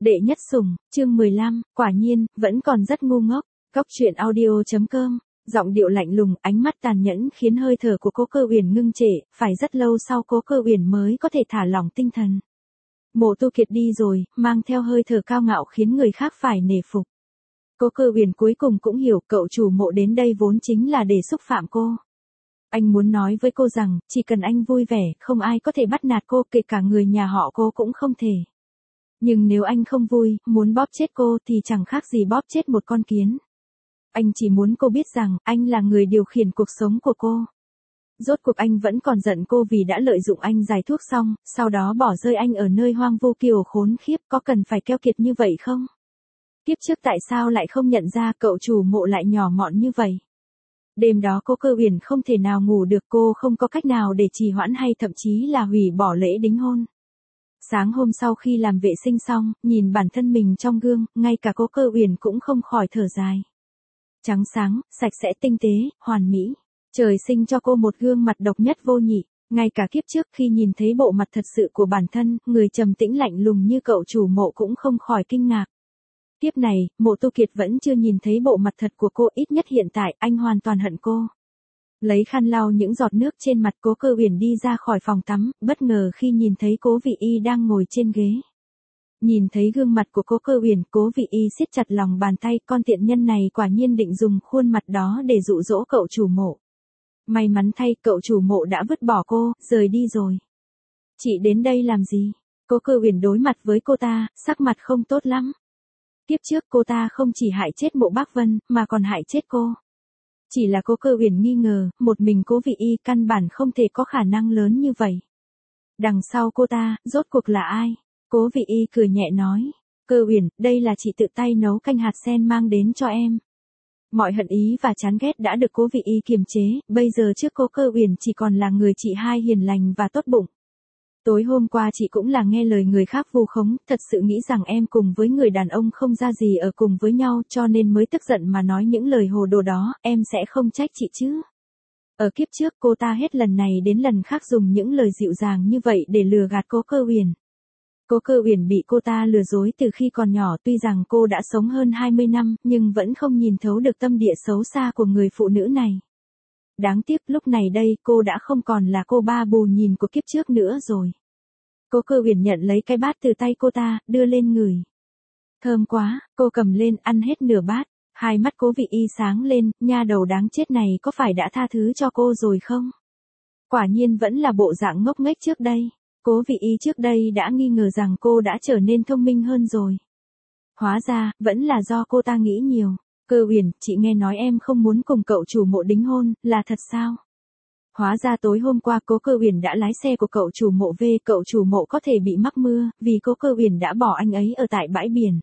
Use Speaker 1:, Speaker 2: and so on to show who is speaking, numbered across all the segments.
Speaker 1: Đệ nhất sủng, chương 15, quả nhiên, vẫn còn rất ngu ngốc. Cóc truyện audio.com, giọng điệu lạnh lùng, ánh mắt tàn nhẫn khiến hơi thở của Cố Cơ Uyển ngưng trệ, phải rất lâu sau Cố Cơ Uyển mới có thể thả lỏng tinh thần. Mộ Tu Kiệt đi rồi, mang theo hơi thở cao ngạo khiến người khác phải nể phục. Cố Cơ Uyển cuối cùng cũng hiểu cậu chủ Mộ đến đây vốn chính là để xúc phạm cô. Anh muốn nói với cô rằng, chỉ cần anh vui vẻ, không ai có thể bắt nạt cô, kể cả người nhà họ Cô cũng không thể. Nhưng nếu anh không vui, muốn bóp chết cô thì chẳng khác gì bóp chết một con kiến. Anh chỉ muốn cô biết rằng, anh là người điều khiển cuộc sống của cô. Rốt cuộc anh vẫn còn giận cô vì đã lợi dụng anh giải thuốc xong, sau đó bỏ rơi anh ở nơi hoang vu kiều khốn khiếp, có cần phải keo kiệt như vậy không? Kiếp trước tại sao lại không nhận ra cậu chủ Mộ lại nhỏ mọn như vậy? Đêm đó Cố Cơ Uyển không thể nào ngủ được, cô không có cách nào để trì hoãn hay thậm chí là hủy bỏ lễ đính hôn. Sáng hôm sau khi làm vệ sinh xong, nhìn bản thân mình trong gương, ngay cả Cố Cơ Uyển cũng không khỏi thở dài. Trắng sáng, sạch sẽ tinh tế, hoàn mỹ. Trời sinh cho cô một gương mặt độc nhất vô nhị. Ngay cả kiếp trước khi nhìn thấy bộ mặt thật sự của bản thân, người trầm tĩnh lạnh lùng như cậu chủ Mộ cũng không khỏi kinh ngạc. Kiếp này, Mộ Tu Kiệt vẫn chưa nhìn thấy bộ mặt thật của cô, ít nhất hiện tại, anh hoàn toàn hận cô. Lấy khăn lau những giọt nước trên mặt, Cố Cơ Uyển đi ra khỏi phòng tắm, bất ngờ khi nhìn thấy Cố Vị Y đang ngồi trên ghế. Nhìn thấy gương mặt của Cố Cơ Uyển, Cố Vị Y siết chặt lòng bàn tay, con tiện nhân này quả nhiên định dùng khuôn mặt đó để dụ dỗ cậu chủ Mộ. May mắn thay, cậu chủ Mộ đã vứt bỏ cô, rời đi rồi. Chị đến đây làm gì? Cố Cơ Uyển đối mặt với cô ta, sắc mặt không tốt lắm. Kiếp trước cô ta không chỉ hại chết Mộ Bác Vân, mà còn hại chết cô. Chỉ là Cố Cơ Uyển nghi ngờ, một mình Cố Vị Y căn bản không thể có khả năng lớn như vậy. Đằng sau cô ta, rốt cuộc là ai? Cố Vị Y cười nhẹ nói. Cơ Uyển, đây là chị tự tay nấu canh hạt sen mang đến cho em. Mọi hận ý và chán ghét đã được Cố Vị Y kiềm chế, bây giờ trước Cố Cơ Uyển chỉ còn là người chị hai hiền lành và tốt bụng. Tối hôm qua chị cũng là nghe lời người khác vu khống, thật sự nghĩ rằng em cùng với người đàn ông không ra gì ở cùng với nhau, cho nên mới tức giận mà nói những lời hồ đồ đó, em sẽ không trách chị chứ. Ở kiếp trước cô ta hết lần này đến lần khác dùng những lời dịu dàng như vậy để lừa gạt Cố Cơ Uyển. Cố Cơ Uyển bị cô ta lừa dối từ khi còn nhỏ, tuy rằng cô đã sống hơn 20 năm, nhưng vẫn không nhìn thấu được tâm địa xấu xa của người phụ nữ này. Đáng tiếc lúc này đây cô đã không còn là cô ba bù nhìn của kiếp trước nữa rồi. Cố Cơ Uyển nhận lấy cái bát từ tay cô ta, đưa lên ngửi. Thơm quá, cô cầm lên ăn hết nửa bát, hai mắt Cố Vị Y sáng lên, nha đầu đáng chết này có phải đã tha thứ cho cô rồi không? Quả nhiên vẫn là bộ dạng ngốc nghếch trước đây. Cố Vị Y trước đây đã nghi ngờ rằng cô đã trở nên thông minh hơn rồi. Hóa ra, vẫn là do cô ta nghĩ nhiều. Cơ Uyển, chị nghe nói em không muốn cùng cậu chủ Mộ đính hôn, là thật sao? Hóa ra tối hôm qua Cố Cơ Uyển đã lái xe của cậu chủ Mộ về, cậu chủ Mộ có thể bị mắc mưa, vì Cố Cơ Uyển đã bỏ anh ấy ở tại bãi biển.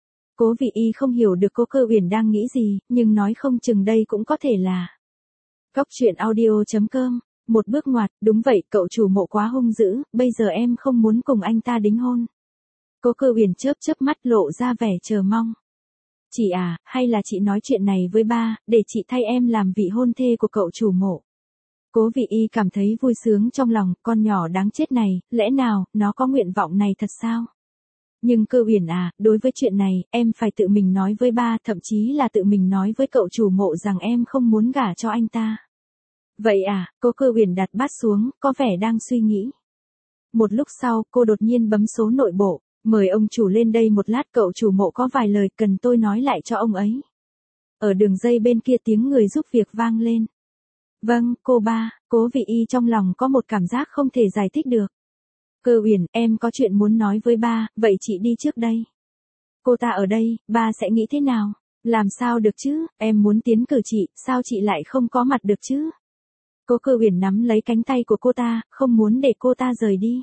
Speaker 1: Cố Vị Y không hiểu được Cố Cơ Uyển đang nghĩ gì, nhưng nói không chừng đây cũng có thể là. Cóc truyện audio.com, một bước ngoặt, đúng vậy, cậu chủ Mộ quá hung dữ, bây giờ em không muốn cùng anh ta đính hôn. Cố Cơ Uyển chớp chớp mắt lộ ra vẻ chờ mong. Chị à, hay là chị nói chuyện này với ba, để chị thay em làm vị hôn thê của cậu chủ Mộ. Cố Vị Y cảm thấy vui sướng trong lòng, con nhỏ đáng chết này, lẽ nào, nó có nguyện vọng này thật sao? Nhưng Cơ Uyển à, đối với chuyện này, em phải tự mình nói với ba, thậm chí là tự mình nói với cậu chủ Mộ rằng em không muốn gả cho anh ta. Vậy à, Cố Cơ Uyển đặt bát xuống, có vẻ đang suy nghĩ. Một lúc sau, cô đột nhiên bấm số nội bộ, mời ông chủ lên đây một lát, cậu chủ Mộ có vài lời cần tôi nói lại cho ông ấy. Ở đường dây bên kia tiếng người giúp việc vang lên. Vâng, cô ba. Cố Vị Y trong lòng có một cảm giác không thể giải thích được. Cơ Uyển, em có chuyện muốn nói với ba, vậy chị đi trước đây. Cô ta ở đây, ba sẽ nghĩ thế nào? Làm sao được chứ, em muốn tiến cử chị, sao chị lại không có mặt được chứ? Cố Cơ Uyển nắm lấy cánh tay của cô ta, không muốn để cô ta rời đi.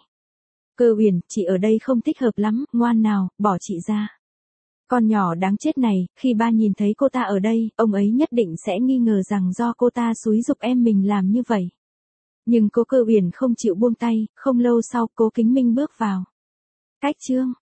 Speaker 1: Cơ Uyển, chị ở đây không thích hợp lắm, ngoan nào, bỏ chị ra. Con nhỏ đáng chết này, khi ba nhìn thấy cô ta ở đây, ông ấy nhất định sẽ nghi ngờ rằng do cô ta xúi giục em mình làm như vậy. Nhưng Cố Cơ Uyển không chịu buông tay, không lâu sau Cố Kính Minh bước vào. Cách chương